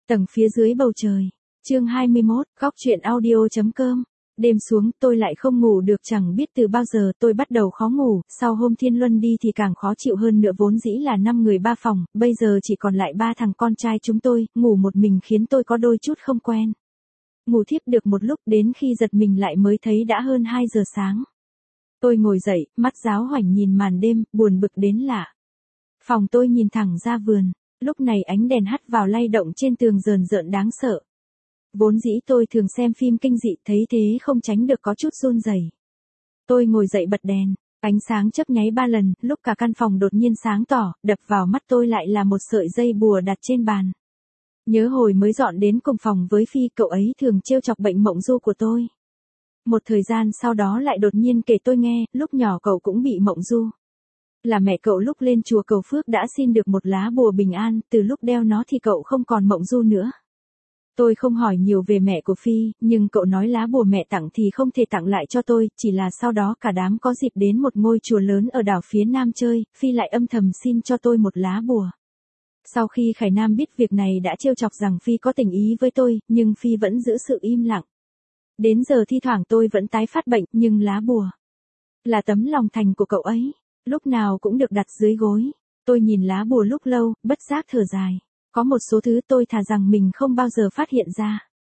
Tầng phía dưới bầu trời. Chương 21, góc truyện audio.com. Đêm xuống, tôi lại không ngủ được, chẳng biết từ bao giờ tôi bắt đầu khó ngủ, sau hôm Thiên Luân đi thì càng khó chịu hơn nữa, vốn dĩ là 5 người 3 phòng, bây giờ chỉ còn lại 3 thằng con trai chúng tôi, ngủ một mình khiến tôi có đôi chút không quen. Ngủ thiếp được một lúc, đến khi giật mình lại mới thấy đã hơn 2 giờ sáng. Tôi ngồi dậy, mắt giáo hoảnh nhìn màn đêm, buồn bực đến lạ. Phòng tôi nhìn thẳng ra vườn, lúc này ánh đèn hắt vào lay động trên tường rờn rợn đáng sợ. Vốn dĩ tôi thường xem phim kinh dị, thấy thế không tránh được có chút run rẩy. Tôi ngồi dậy bật đèn, ánh sáng chớp nháy 3 lần, lúc cả căn phòng đột nhiên sáng tỏ, đập vào mắt tôi lại là một sợi dây bùa đặt trên bàn. Nhớ hồi mới dọn đến cùng phòng với Phi, cậu ấy thường trêu chọc bệnh mộng du của tôi. Một thời gian sau đó lại đột nhiên kể tôi nghe, lúc nhỏ cậu cũng bị mộng du. Là mẹ cậu lúc lên chùa cầu phước đã xin được một lá bùa bình an, từ lúc đeo nó thì cậu không còn mộng du nữa. Tôi không hỏi nhiều về mẹ của Phi, nhưng cậu nói lá bùa mẹ tặng thì không thể tặng lại cho tôi, chỉ là sau đó cả đám có dịp đến một ngôi chùa lớn ở đảo phía Nam chơi, Phi lại âm thầm xin cho tôi một lá bùa. Sau khi Khải Nam biết việc này đã trêu chọc rằng Phi có tình ý với tôi, nhưng Phi vẫn giữ sự im lặng. Đến giờ thi thoảng tôi vẫn tái phát bệnh, nhưng lá bùa là tấm lòng thành của cậu ấy, lúc nào cũng được đặt dưới gối. Tôi nhìn lá bùa lúc lâu, bất giác thở dài. Có một số thứ tôi thà rằng mình không bao giờ phát hiện ra.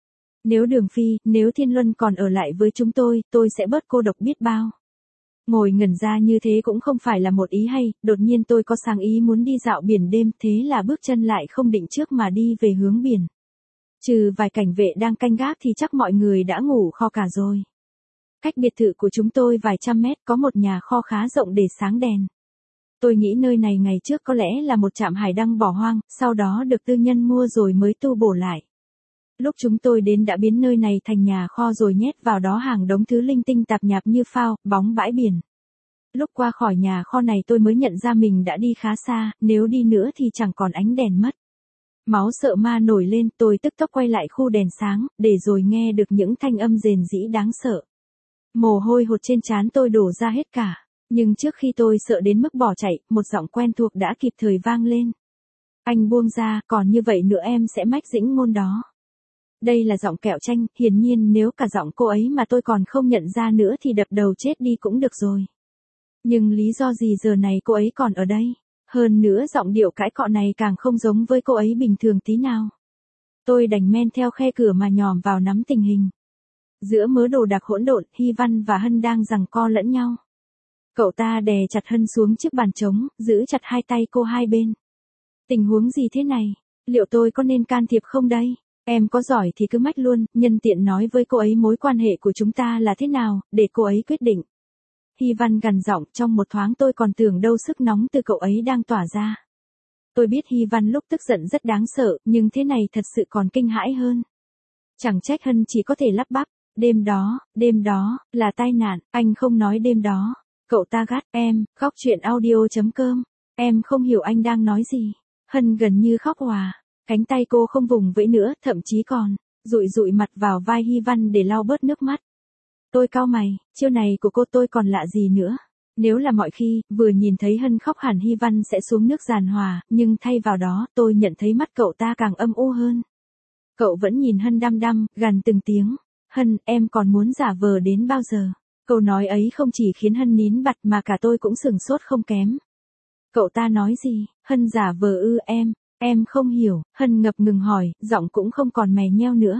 Nếu Đường Phi, nếu Thiên Luân còn ở lại với chúng tôi sẽ bớt cô độc biết bao. Ngồi ngẩn ra như thế cũng không phải là một ý hay, đột nhiên tôi có sáng ý muốn đi dạo biển đêm, thế là bước chân lại không định trước mà đi về hướng biển. Trừ vài cảnh vệ đang canh gác thì chắc mọi người đã ngủ kho cả rồi. Cách biệt thự của chúng tôi vài trăm mét có một nhà kho khá rộng để sáng đèn. Tôi nghĩ nơi này ngày trước có lẽ là một trạm hải đăng bỏ hoang, sau đó được tư nhân mua rồi mới tu bổ lại. Lúc chúng tôi đến đã biến nơi này thành nhà kho rồi nhét vào đó hàng đống thứ linh tinh tạp nhạp như phao, bóng bãi biển. Lúc qua khỏi nhà kho này tôi mới nhận ra mình đã đi khá xa, nếu đi nữa thì chẳng còn ánh đèn mất. Máu sợ ma nổi lên, tôi tức tốc quay lại khu đèn sáng, để rồi nghe được những thanh âm rền rĩ đáng sợ. Mồ hôi hột trên trán tôi đổ ra hết cả. Nhưng trước khi tôi sợ đến mức bỏ chạy, một giọng quen thuộc đã kịp thời vang lên. Anh buông ra, còn như vậy nữa em sẽ mách dĩnh ngôn đó. Đây là giọng Kẹo Tranh, hiển nhiên nếu cả giọng cô ấy mà tôi còn không nhận ra nữa thì đập đầu chết đi cũng được rồi. Nhưng lý do gì giờ này cô ấy còn ở đây? Hơn nữa giọng điệu cãi cọ này càng không giống với cô ấy bình thường tí nào. Tôi đành men theo khe cửa mà nhòm vào nắm tình hình. Giữa mớ đồ đạc hỗn độn, Hy Văn và Hân đang giằng co lẫn nhau. Cậu ta đè chặt Hân xuống chiếc bàn trống, giữ chặt hai tay cô hai bên. Tình huống gì thế này? Liệu tôi có nên can thiệp không đây? Em có giỏi thì cứ mách luôn, nhân tiện nói với cô ấy mối quan hệ của chúng ta là thế nào, để cô ấy quyết định. Hy Văn gằn giọng, trong một thoáng tôi còn tưởng đâu sức nóng từ cậu ấy đang tỏa ra. Tôi biết Hy Văn lúc tức giận rất đáng sợ, nhưng thế này thật sự còn kinh hãi hơn. Chẳng trách Hân chỉ có thể lắp bắp. Đêm đó, là tai nạn, anh không nói đêm đó. Cậu ta gắt, em, góc truyện audio.com. Em không hiểu anh đang nói gì. Hân gần như khóc òa. Cánh tay cô không vùng vẫy nữa, thậm chí còn dụi mặt vào vai Hy Văn để lau bớt nước mắt. Tôi cau mày, chiêu này của cô tôi còn lạ gì nữa. Nếu là mọi khi, vừa nhìn thấy Hân khóc hẳn Hy Văn sẽ xuống nước giàn hòa, nhưng thay vào đó tôi nhận thấy mắt cậu ta càng âm u hơn. Cậu vẫn nhìn Hân đăm đăm, gằn từng tiếng. Hân, em còn muốn giả vờ đến bao giờ? Câu nói ấy không chỉ khiến Hân nín bặt mà cả tôi cũng sửng sốt không kém. Cậu ta nói gì? Hân giả vờ ư? Em không hiểu. Hân ngập ngừng hỏi, giọng cũng không còn mè nheo nữa.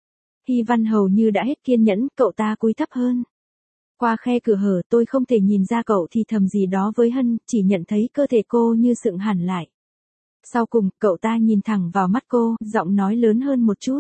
Hy Văn hầu như đã hết kiên nhẫn, cậu ta cúi thấp hơn. Qua khe cửa hở tôi không thể nhìn ra cậu thì thầm gì đó với Hân, chỉ nhận thấy cơ thể cô như sượng hẳn lại. Sau cùng, cậu ta nhìn thẳng vào mắt cô, giọng nói lớn hơn một chút.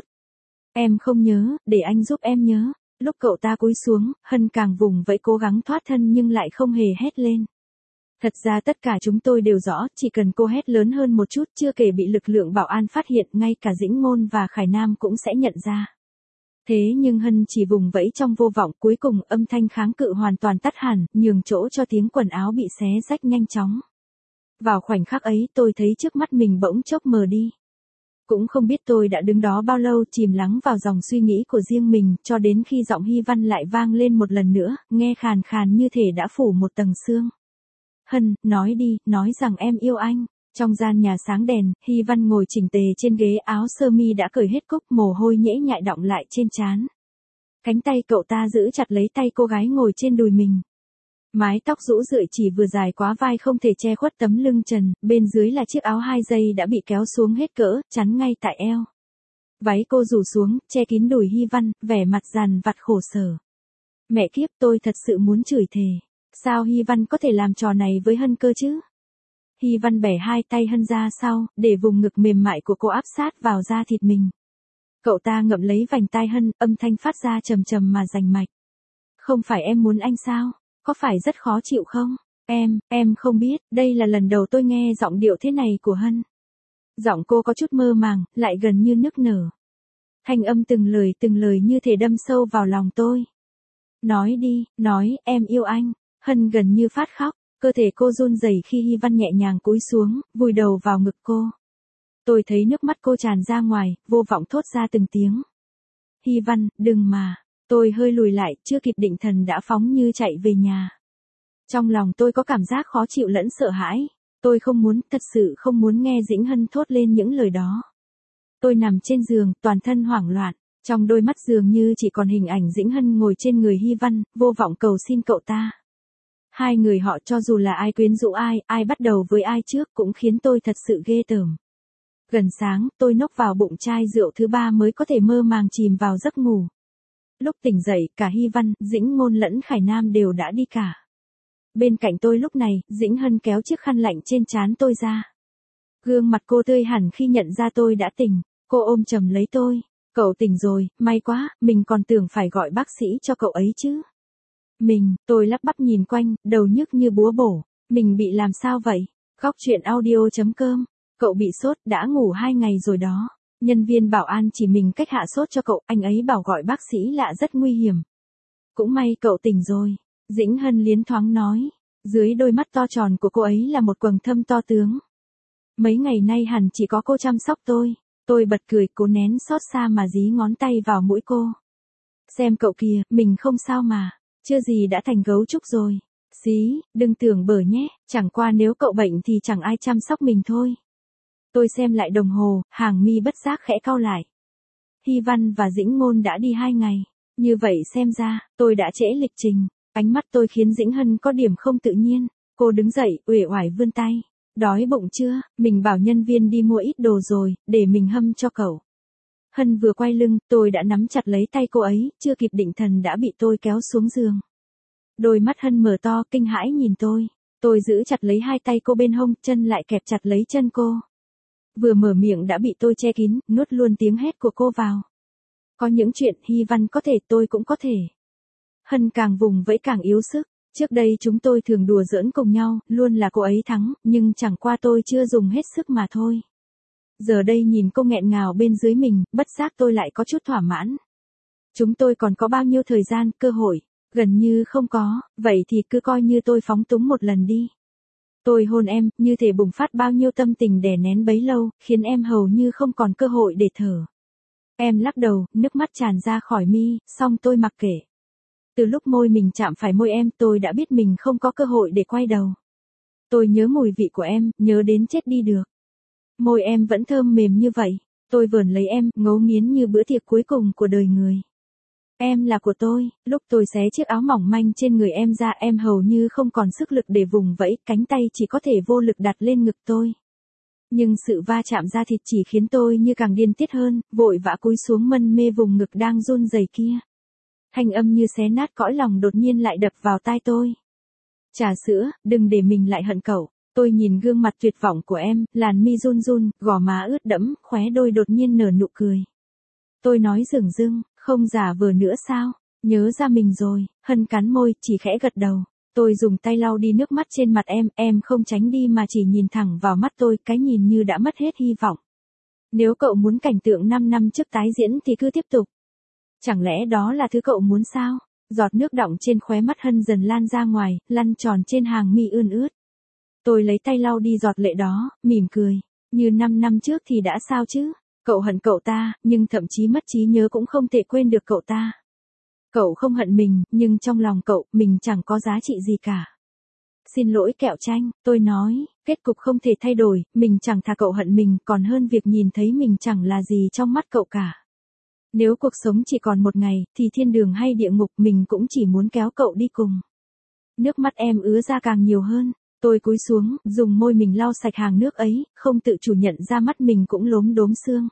Em không nhớ, để anh giúp em nhớ. Lúc cậu ta cúi xuống, Hân càng vùng vẫy cố gắng thoát thân nhưng lại không hề hét lên. Thật ra tất cả chúng tôi đều rõ, chỉ cần cô hét lớn hơn một chút, chưa kể bị lực lượng bảo an phát hiện, ngay cả Dĩnh Ngôn và Khải Nam cũng sẽ nhận ra. Thế nhưng Hân chỉ vùng vẫy trong vô vọng, cuối cùng âm thanh kháng cự hoàn toàn tắt hẳn, nhường chỗ cho tiếng quần áo bị xé rách nhanh chóng. Vào khoảnh khắc ấy tôi thấy trước mắt mình bỗng chốc mờ đi. Cũng không biết tôi đã đứng đó bao lâu, chìm lắng vào dòng suy nghĩ của riêng mình, cho đến khi giọng Hy Văn lại vang lên một lần nữa, nghe khàn khàn như thể đã phủ một tầng sương. Hân, nói đi, nói rằng em yêu anh. Trong gian nhà sáng đèn, Hy Văn ngồi chỉnh tề trên ghế, áo sơ mi đã cởi hết cúc, mồ hôi nhễ nhại đọng lại trên trán. Cánh tay cậu ta giữ chặt lấy tay cô gái ngồi trên đùi mình. Mái tóc rũ rượi chỉ vừa dài quá vai không thể che khuất tấm lưng trần, bên dưới là chiếc áo 2 giây đã bị kéo xuống hết cỡ, chắn ngay tại eo. Váy cô rủ xuống, che kín đùi Hy Văn, vẻ mặt dằn vặt khổ sở. Mẹ kiếp, tôi thật sự muốn chửi thề. Sao Hy Văn có thể làm trò này với Hân cơ chứ? Hy Văn bẻ hai tay Hân ra sau, để vùng ngực mềm mại của cô áp sát vào da thịt mình. Cậu ta ngậm lấy vành tai Hân, âm thanh phát ra trầm trầm mà rành mạch. Không phải em muốn anh sao? Có phải rất khó chịu không? Em không biết, đây là lần đầu tôi nghe giọng điệu thế này của Hân. Giọng cô có chút mơ màng, lại gần như nức nở. Thanh âm từng lời như thể đâm sâu vào lòng tôi. Nói đi, nói, em yêu anh. Hân gần như phát khóc, cơ thể cô run rẩy khi Hy Văn nhẹ nhàng cúi xuống, vùi đầu vào ngực cô. Tôi thấy nước mắt cô tràn ra ngoài, vô vọng thốt ra từng tiếng. Hy Văn, đừng mà. Tôi hơi lùi lại, chưa kịp định thần đã phóng như chạy về nhà. Trong lòng tôi có cảm giác khó chịu lẫn sợ hãi. Tôi không muốn, thật sự không muốn nghe Dĩnh Hân thốt lên những lời đó. Tôi nằm trên giường, toàn thân hoảng loạn. Trong đôi mắt dường như chỉ còn hình ảnh Dĩnh Hân ngồi trên người Hy Văn, vô vọng cầu xin cậu ta. Hai người họ cho dù là ai quyến rũ ai, ai bắt đầu với ai trước cũng khiến tôi thật sự ghê tởm. Gần sáng, tôi nốc vào bụng chai rượu thứ 3 mới có thể mơ màng chìm vào giấc ngủ. Lúc tỉnh dậy, cả Hy Văn, Dĩnh Ngôn lẫn Khải Nam đều đã đi cả. Bên cạnh tôi lúc này, Dĩnh Hân kéo chiếc khăn lạnh trên trán tôi ra. Gương mặt cô tươi hẳn khi nhận ra tôi đã tỉnh, cô ôm chầm lấy tôi. Cậu tỉnh rồi, may quá, mình còn tưởng phải gọi bác sĩ cho cậu ấy chứ. Tôi lắp bắp nhìn quanh, đầu nhức như búa bổ. Mình bị làm sao vậy? Góc chuyện audio.com. Cậu bị sốt, đã ngủ 2 ngày rồi đó. Nhân viên bảo an chỉ mình cách hạ sốt cho cậu, anh ấy bảo gọi bác sĩ lạ rất nguy hiểm. Cũng may cậu tỉnh rồi. Dĩnh Hân liến thoáng nói. Dưới đôi mắt to tròn của cô ấy là một quầng thâm to tướng. Mấy ngày nay hẳn chỉ có cô chăm sóc tôi. Tôi bật cười, cố nén xót xa mà dí ngón tay vào mũi cô. Xem cậu kìa, mình không sao mà. Chưa gì đã thành gấu trúc rồi. Xí, đừng tưởng bở nhé, chẳng qua nếu cậu bệnh thì chẳng ai chăm sóc mình thôi. Tôi xem lại đồng hồ, hàng mi bất giác khẽ cau lại. Hy Văn và Dĩnh Ngôn đã đi 2 ngày. Như vậy xem ra, tôi đã trễ lịch trình. Ánh mắt tôi khiến Dĩnh Hân có điểm không tự nhiên. Cô đứng dậy, uể oải vươn tay. Đói bụng chưa? Mình bảo nhân viên đi mua ít đồ rồi, để mình hâm cho cậu. Hân vừa quay lưng, tôi đã nắm chặt lấy tay cô ấy, chưa kịp định thần đã bị tôi kéo xuống giường. Đôi mắt Hân mở to, kinh hãi nhìn tôi. Tôi giữ chặt lấy hai tay cô bên hông, chân lại kẹp chặt lấy chân cô. Vừa mở miệng đã bị tôi che kín, nuốt luôn tiếng hét của cô vào. Có những chuyện Hy Văn có thể, tôi cũng có thể. Hân càng vùng vẫy càng yếu sức. Trước đây chúng tôi thường đùa giỡn cùng nhau, luôn là cô ấy thắng, nhưng chẳng qua tôi chưa dùng hết sức mà thôi. Giờ đây nhìn cô nghẹn ngào bên dưới mình, bất giác tôi lại có chút thỏa mãn. Chúng tôi còn có bao nhiêu thời gian, cơ hội? Gần như không có, vậy thì cứ coi như tôi phóng túng một lần đi. Tôi hôn em, như thể bùng phát bao nhiêu tâm tình đè nén bấy lâu, khiến em hầu như không còn cơ hội để thở. Em lắc đầu, nước mắt tràn ra khỏi mi, xong tôi mặc kệ. Từ lúc môi mình chạm phải môi em, tôi đã biết mình không có cơ hội để quay đầu. Tôi nhớ mùi vị của em, nhớ đến chết đi được. Môi em vẫn thơm mềm như vậy. Tôi vờn lấy em, ngấu nghiến như bữa tiệc cuối cùng của đời người. Em là của tôi. Lúc tôi xé chiếc áo mỏng manh trên người em ra, em hầu như không còn sức lực để vùng vẫy, cánh tay chỉ có thể vô lực đặt lên ngực tôi. Nhưng sự va chạm da thịt chỉ khiến tôi như càng điên tiết hơn, vội vã cúi xuống mân mê vùng ngực đang run rẩy kia. Thanh âm như xé nát cõi lòng đột nhiên lại đập vào tai tôi. Trà sữa, đừng để mình lại hận cậu. Tôi nhìn gương mặt tuyệt vọng của em, làn mi run run, gò má ướt đẫm, khóe đôi đột nhiên nở nụ cười. Tôi nói dửng dưng, không giả vờ nữa sao? Nhớ ra mình rồi. Hân cắn môi, chỉ khẽ gật đầu. Tôi dùng tay lau đi nước mắt trên mặt em không tránh đi mà chỉ nhìn thẳng vào mắt tôi, cái nhìn như đã mất hết hy vọng. Nếu cậu muốn cảnh tượng 5 năm trước tái diễn thì cứ tiếp tục. Chẳng lẽ đó là thứ cậu muốn sao? Giọt nước đọng trên khóe mắt Hân dần lan ra ngoài, lăn tròn trên hàng mi ươn ướt. Tôi lấy tay lau đi giọt lệ đó, mỉm cười. Như 5 năm trước thì đã sao chứ? Cậu hận cậu ta, nhưng thậm chí mất trí nhớ cũng không thể quên được cậu ta. Cậu không hận mình, nhưng trong lòng cậu, mình chẳng có giá trị gì cả. Xin lỗi kẹo chanh, tôi nói. Kết cục không thể thay đổi, mình chẳng thà cậu hận mình còn hơn việc nhìn thấy mình chẳng là gì trong mắt cậu cả. Nếu cuộc sống chỉ còn một ngày, thì thiên đường hay địa ngục mình cũng chỉ muốn kéo cậu đi cùng. Nước mắt em ứa ra càng nhiều hơn. Tôi cúi xuống, dùng môi mình lau sạch hàng nước ấy, không tự chủ nhận ra mắt mình cũng lốm đốm sương.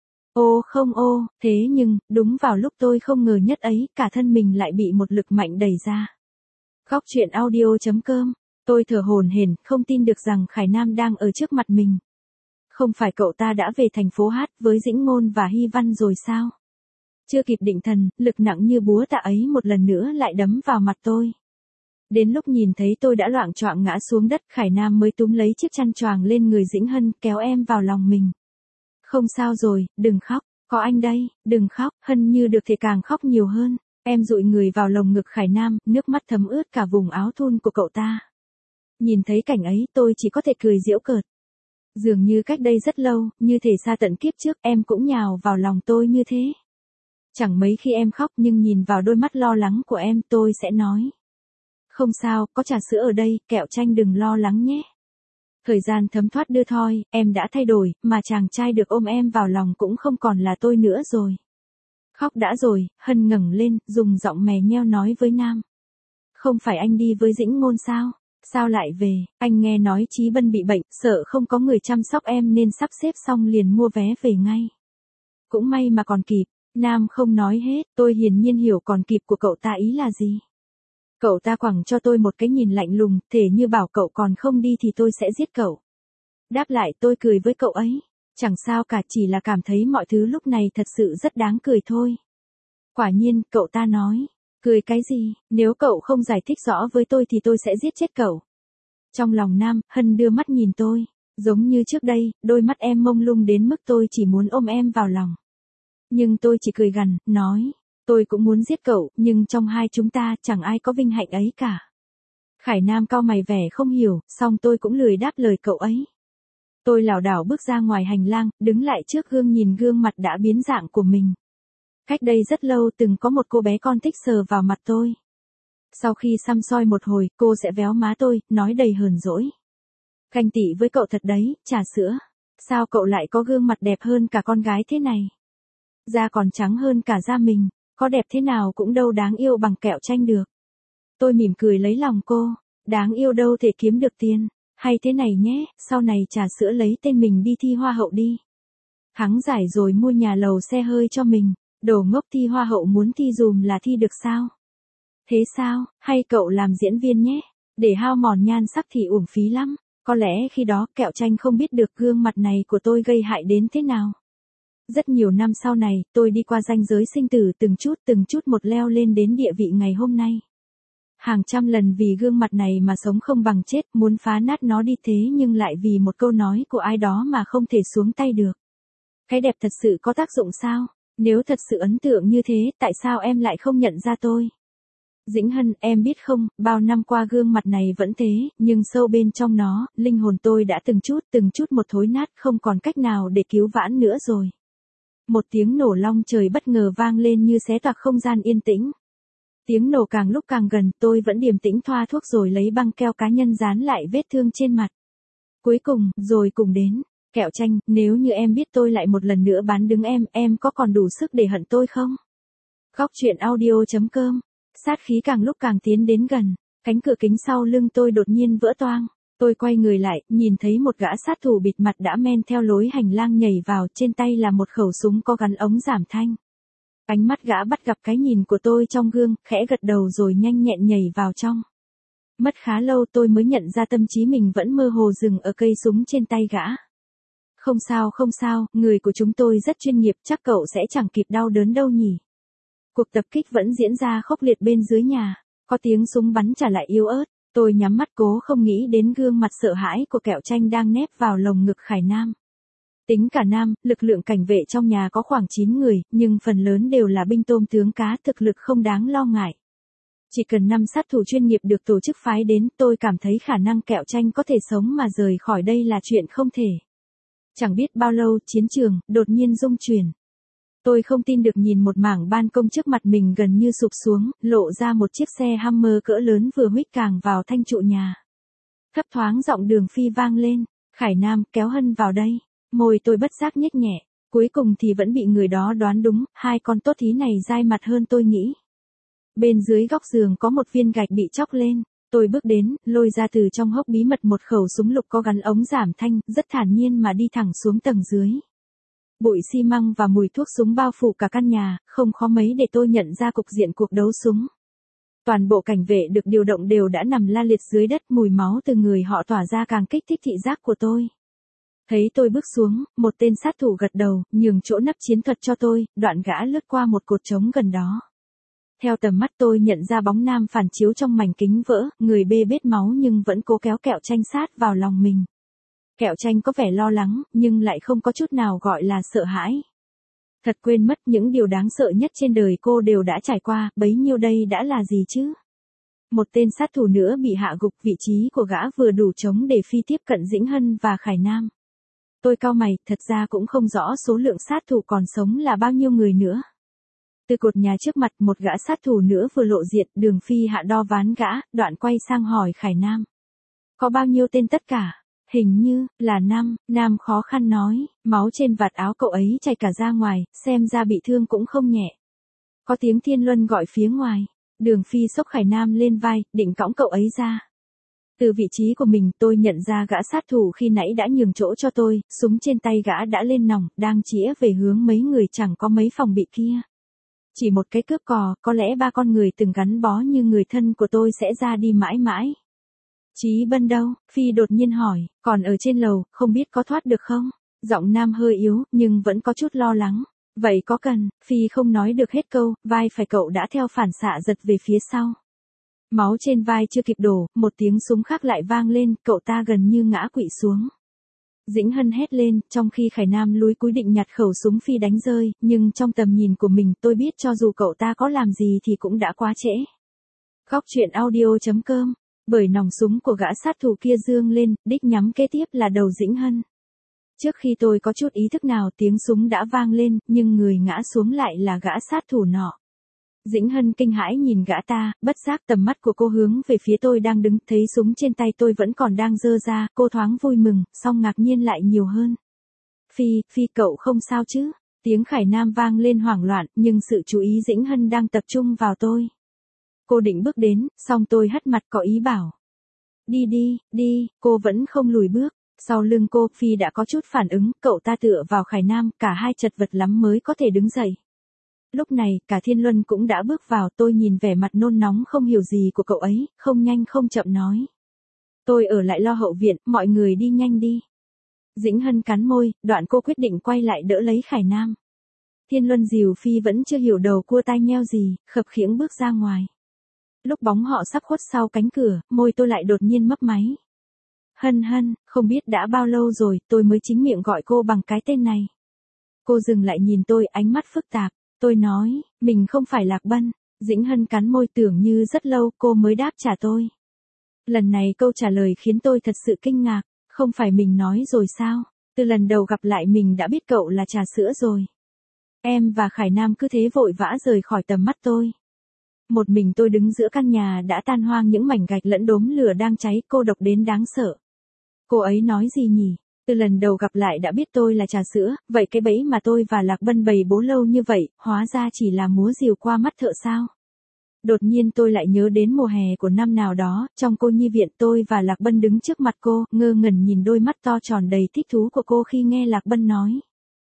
Ô không ô, thế nhưng, đúng vào lúc tôi không ngờ nhất ấy, cả thân mình lại bị một lực mạnh đẩy ra. Góc chuyện audio.com. Tôi thở hổn hển, không tin được rằng Khải Nam đang ở trước mặt mình. Không phải cậu ta đã về thành phố hát với Dĩnh Ngôn và Hy Văn rồi sao? Chưa kịp định thần, lực nặng như búa tạ ấy một lần nữa lại đấm vào mặt tôi. Đến lúc nhìn thấy tôi đã loạng choạng ngã xuống đất, Khải Nam mới túm lấy chiếc chăn choàng lên người Dĩnh Hân, kéo em vào lòng mình. Không sao rồi, đừng khóc, có anh đây, đừng khóc. Hân như được thì càng khóc nhiều hơn. Em dụi người vào lồng ngực Khải Nam, nước mắt thấm ướt cả vùng áo thun của cậu ta. Nhìn thấy cảnh ấy tôi chỉ có thể cười giễu cợt. Dường như cách đây rất lâu, như thể xa tận kiếp trước, em cũng nhào vào lòng tôi như thế. Chẳng mấy khi em khóc nhưng nhìn vào đôi mắt lo lắng của em tôi sẽ nói. Không sao, có trà sữa ở đây, Kẹo Tranh đừng lo lắng nhé. Thời gian thấm thoát đưa thoi, em đã thay đổi, mà chàng trai được ôm em vào lòng cũng không còn là tôi nữa rồi. Khóc đã rồi, Hân ngẩng lên, dùng giọng mè nheo nói với Nam. Không phải anh đi với Dĩnh Ngôn sao? Sao lại về? Anh nghe nói Chí Bân bị bệnh, sợ không có người chăm sóc em nên sắp xếp xong liền mua vé về ngay. Cũng may mà còn kịp. Nam không nói hết, tôi hiển nhiên hiểu còn kịp của cậu ta ý là gì. Cậu ta quẳng cho tôi một cái nhìn lạnh lùng, thể như bảo cậu còn không đi thì tôi sẽ giết cậu. Đáp lại tôi cười với cậu ấy. Chẳng sao cả, chỉ là cảm thấy mọi thứ lúc này thật sự rất đáng cười thôi. Quả nhiên, cậu ta nói. Cười cái gì, nếu cậu không giải thích rõ với tôi thì tôi sẽ giết chết cậu. Trong lòng Nam, Hân đưa mắt nhìn tôi. Giống như trước đây, đôi mắt em mông lung đến mức tôi chỉ muốn ôm em vào lòng. Nhưng tôi chỉ cười gằn, nói. Tôi cũng muốn giết cậu, nhưng trong hai chúng ta chẳng ai có vinh hạnh ấy cả. Khải Nam cau mày vẻ không hiểu, song tôi cũng lười đáp lời cậu ấy. Tôi lảo đảo bước ra ngoài hành lang, đứng lại trước gương nhìn gương mặt đã biến dạng của mình. Cách đây rất lâu từng có một cô bé con thích sờ vào mặt tôi. Sau khi săm soi một hồi, cô sẽ véo má tôi, nói đầy hờn dỗi. Ganh tị với cậu thật đấy, trà sữa. Sao cậu lại có gương mặt đẹp hơn cả con gái thế này? Da còn trắng hơn cả da mình, có đẹp thế nào cũng đâu đáng yêu bằng Kẹo Tranh được. Tôi mỉm cười lấy lòng cô, đáng yêu đâu thể kiếm được tiền. Hay thế này nhé, sau này trà sữa lấy tên mình đi thi hoa hậu đi. Thắng giải rồi mua nhà lầu xe hơi cho mình. Đồ ngốc, thi hoa hậu muốn thi dùm là thi được sao? Thế sao, hay cậu làm diễn viên nhé, để hao mòn nhan sắc thì uổng phí lắm. Có lẽ khi đó Kẹo Tranh không biết được gương mặt này của tôi gây hại đến thế nào. Rất nhiều năm sau này, tôi đi qua ranh giới sinh tử từng chút một leo lên đến địa vị ngày hôm nay. Hàng trăm lần vì gương mặt này mà sống không bằng chết, muốn phá nát nó đi thế nhưng lại vì một câu nói của ai đó mà không thể xuống tay được. Cái đẹp thật sự có tác dụng sao? Nếu thật sự ấn tượng như thế, tại sao em lại không nhận ra tôi? Dĩnh Hân, em biết không, bao năm qua gương mặt này vẫn thế, nhưng sâu bên trong nó, linh hồn tôi đã từng chút một thối nát, không còn cách nào để cứu vãn nữa rồi. Một tiếng nổ long trời bất ngờ vang lên như xé toạc không gian yên tĩnh. Tiếng nổ càng lúc càng gần, tôi vẫn điềm tĩnh thoa thuốc rồi lấy băng keo cá nhân dán lại vết thương trên mặt. Cuối cùng, rồi cùng đến. Kẹo Tranh, nếu như em biết tôi lại một lần nữa bán đứng em có còn đủ sức để hận tôi không? Góc chuyện audio.com. Sát khí càng lúc càng tiến đến gần. Cánh cửa kính sau lưng tôi đột nhiên vỡ toang. Tôi quay người lại, nhìn thấy một gã sát thủ bịt mặt đã men theo lối hành lang nhảy vào, trên tay là một khẩu súng có gắn ống giảm thanh. Ánh mắt gã bắt gặp cái nhìn của tôi trong gương, khẽ gật đầu rồi nhanh nhẹn nhảy vào trong. Mất khá lâu tôi mới nhận ra tâm trí mình vẫn mơ hồ dừng ở cây súng trên tay gã. Không sao, người của chúng tôi rất chuyên nghiệp, chắc cậu sẽ chẳng kịp đau đớn đâu nhỉ. Cuộc tập kích vẫn diễn ra khốc liệt bên dưới nhà, có tiếng súng bắn trả lại yếu ớt, tôi nhắm mắt cố không nghĩ đến gương mặt sợ hãi của Kẹo Tranh đang nép vào lồng ngực Khải Nam. Tính cả Nam, lực lượng cảnh vệ trong nhà có khoảng 9 người, nhưng phần lớn đều là binh tôm tướng cá, thực lực không đáng lo ngại. Chỉ cần 5 sát thủ chuyên nghiệp được tổ chức phái đến, tôi cảm thấy khả năng Kẹo Tranh có thể sống mà rời khỏi đây là chuyện không thể. Chẳng biết bao lâu, chiến trường đột nhiên rung chuyển. Tôi không tin được nhìn một mảng ban công trước mặt mình gần như sụp xuống, lộ ra một chiếc xe Hummer cỡ lớn vừa huých càng vào thanh trụ nhà. Thấp thoáng giọng Đường Phi vang lên, Khải Nam kéo Hân vào đây. Môi tôi bất giác nhếch nhẹ, cuối cùng thì vẫn bị người đó đoán đúng, hai con tốt thí này dai mặt hơn tôi nghĩ. Bên dưới góc giường có một viên gạch bị chóc lên, tôi bước đến, lôi ra từ trong hốc bí mật một khẩu súng lục có gắn ống giảm thanh, rất thản nhiên mà đi thẳng xuống tầng dưới. Bụi xi măng và mùi thuốc súng bao phủ cả căn nhà, không khó mấy để tôi nhận ra cục diện cuộc đấu súng. Toàn bộ cảnh vệ được điều động đều đã nằm la liệt dưới đất, mùi máu từ người họ tỏa ra càng kích thích thị giác của tôi. Thấy tôi bước xuống, một tên sát thủ gật đầu, nhường chỗ nấp chiến thuật cho tôi, đoạn gã lướt qua một cột trống gần đó. Theo tầm mắt tôi nhận ra bóng nam phản chiếu trong mảnh kính vỡ, người bê bết máu nhưng vẫn cố kéo Kẹo Tranh sát vào lòng mình. Kẹo Tranh có vẻ lo lắng, nhưng lại không có chút nào gọi là sợ hãi. Thật quên mất những điều đáng sợ nhất trên đời cô đều đã trải qua, bấy nhiêu đây đã là gì chứ? Một tên sát thủ nữa bị hạ gục, vị trí của gã vừa đủ trống để Phi tiếp cận Dĩnh Hân và Khải Nam. Tôi cau mày, thật ra cũng không rõ số lượng sát thủ còn sống là bao nhiêu người nữa. Từ cột nhà trước mặt một gã sát thủ nữa vừa lộ diện, Đường Phi hạ đo ván gã, đoạn quay sang hỏi Khải Nam. Có bao nhiêu tên tất cả? Hình như là 5, Nam khó khăn nói, máu trên vạt áo cậu ấy chảy cả ra ngoài, xem ra bị thương cũng không nhẹ. Có tiếng Thiên Luân gọi phía ngoài, Đường Phi xốc Khải Nam lên vai, định cõng cậu ấy ra. Từ vị trí của mình tôi nhận ra gã sát thủ khi nãy đã nhường chỗ cho tôi, súng trên tay gã đã lên nòng, đang chĩa về hướng mấy người chẳng có mấy phòng bị kia. Chỉ một cái cướp cò, có lẽ ba con người từng gắn bó như người thân của tôi sẽ ra đi mãi mãi. Chí Bân đâu? Phi đột nhiên hỏi, còn ở trên lầu, không biết có thoát được không? Giọng Nam hơi yếu, nhưng vẫn có chút lo lắng. Vậy có cần? Phi không nói được hết câu, vai phải cậu đã theo phản xạ giật về phía sau. Máu trên vai chưa kịp đổ, một tiếng súng khác lại vang lên, cậu ta gần như ngã quỵ xuống. Dĩnh Hân hét lên, trong khi Khải Nam lúi cúi định nhặt khẩu súng Phi đánh rơi, nhưng trong tầm nhìn của mình tôi biết cho dù cậu ta có làm gì thì cũng đã quá trễ. Góc truyện audio.com, bởi nòng súng của gã sát thủ kia dương lên, đích nhắm kế tiếp là đầu Dĩnh Hân. Trước khi tôi có chút ý thức nào tiếng súng đã vang lên, nhưng người ngã xuống lại là gã sát thủ nọ. Dĩnh Hân kinh hãi nhìn gã ta, bất giác tầm mắt của cô hướng về phía tôi đang đứng, thấy súng trên tay tôi vẫn còn đang giơ ra, cô thoáng vui mừng, song ngạc nhiên lại nhiều hơn. Phi cậu không sao chứ? Tiếng Khải Nam vang lên hoảng loạn, nhưng sự chú ý Dĩnh Hân đang tập trung vào tôi. Cô định bước đến, song tôi hất mặt có ý bảo. Đi, cô vẫn không lùi bước. Sau lưng cô, Phi đã có chút phản ứng, cậu ta tựa vào Khải Nam, cả hai chật vật lắm mới có thể đứng dậy. Lúc này, cả Thiên Luân cũng đã bước vào, tôi nhìn vẻ mặt nôn nóng không hiểu gì của cậu ấy, không nhanh không chậm nói. Tôi ở lại lo hậu viện, mọi người đi nhanh đi. Dĩnh Hân cắn môi, đoạn cô quyết định quay lại đỡ lấy Khải Nam. Thiên Luân dìu Phi vẫn chưa hiểu đầu cua tai nheo gì, khập khiễng bước ra ngoài. Lúc bóng họ sắp khuất sau cánh cửa, môi tôi lại đột nhiên mấp máy. Hân, không biết đã bao lâu rồi, tôi mới chính miệng gọi cô bằng cái tên này. Cô dừng lại nhìn tôi, ánh mắt phức tạp. Tôi nói, mình không phải Lạc Bân. Dĩnh Hân cắn môi, tưởng như rất lâu cô mới đáp trả tôi. Lần này câu trả lời khiến tôi thật sự kinh ngạc. Không phải mình nói rồi sao? Từ lần đầu gặp lại mình đã biết cậu là trà sữa rồi. Em và Khải Nam cứ thế vội vã rời khỏi tầm mắt tôi. Một mình tôi đứng giữa căn nhà đã tan hoang, những mảnh gạch lẫn đốm lửa đang cháy, cô độc đến đáng sợ. Cô ấy nói gì nhỉ? Từ lần đầu gặp lại đã biết tôi là trà sữa, vậy cái bẫy mà tôi và Lạc Bân bày bố lâu như vậy, hóa ra chỉ là múa rìu qua mắt thợ sao? Đột nhiên tôi lại nhớ đến mùa hè của năm nào đó, trong cô nhi viện tôi và Lạc Bân đứng trước mặt cô, ngơ ngẩn nhìn đôi mắt to tròn đầy thích thú của cô khi nghe Lạc Bân nói.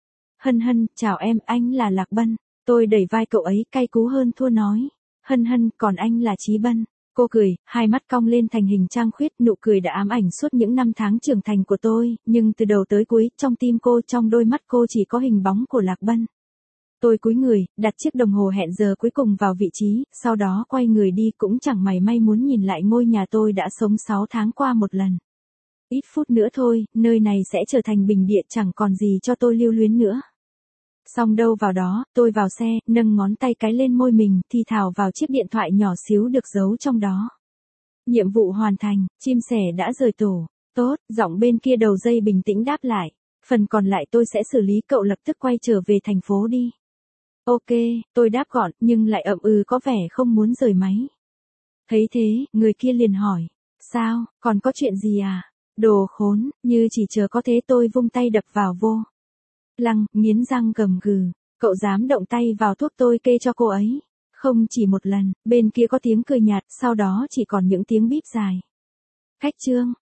Hân, chào em, anh là Lạc Bân. Tôi đẩy vai cậu ấy, cay cú hơn thua nói. Hân, còn anh là Chí Bân. Cô cười, hai mắt cong lên thành hình trăng khuyết, nụ cười đã ám ảnh suốt những năm tháng trưởng thành của tôi, nhưng từ đầu tới cuối, trong tim cô, trong đôi mắt cô chỉ có hình bóng của Lạc Bân. Tôi cúi người, đặt chiếc đồng hồ hẹn giờ cuối cùng vào vị trí, sau đó quay người đi, cũng chẳng mảy may muốn nhìn lại ngôi nhà tôi đã sống 6 tháng qua một lần. Ít phút nữa thôi, nơi này sẽ trở thành bình địa, chẳng còn gì cho tôi lưu luyến nữa. Xong đâu vào đó, tôi vào xe, nâng ngón tay cái lên môi mình, thì thào vào chiếc điện thoại nhỏ xíu được giấu trong đó. Nhiệm vụ hoàn thành, chim sẻ đã rời tổ. Tốt, giọng bên kia đầu dây bình tĩnh đáp lại. Phần còn lại tôi sẽ xử lý, cậu lập tức quay trở về thành phố đi. Ok, tôi đáp gọn, nhưng lại ậm có vẻ không muốn rời máy. Thấy thế, người kia liền hỏi. Sao, còn có chuyện gì à? Đồ khốn, như chỉ chờ có thế tôi vung tay đập vào vô. Lăng, nghiến răng gầm gừ, cậu dám động tay vào thuốc tôi kê cho cô ấy. Không chỉ một lần, bên kia có tiếng cười nhạt, sau đó chỉ còn những tiếng bíp dài. Khách Trương,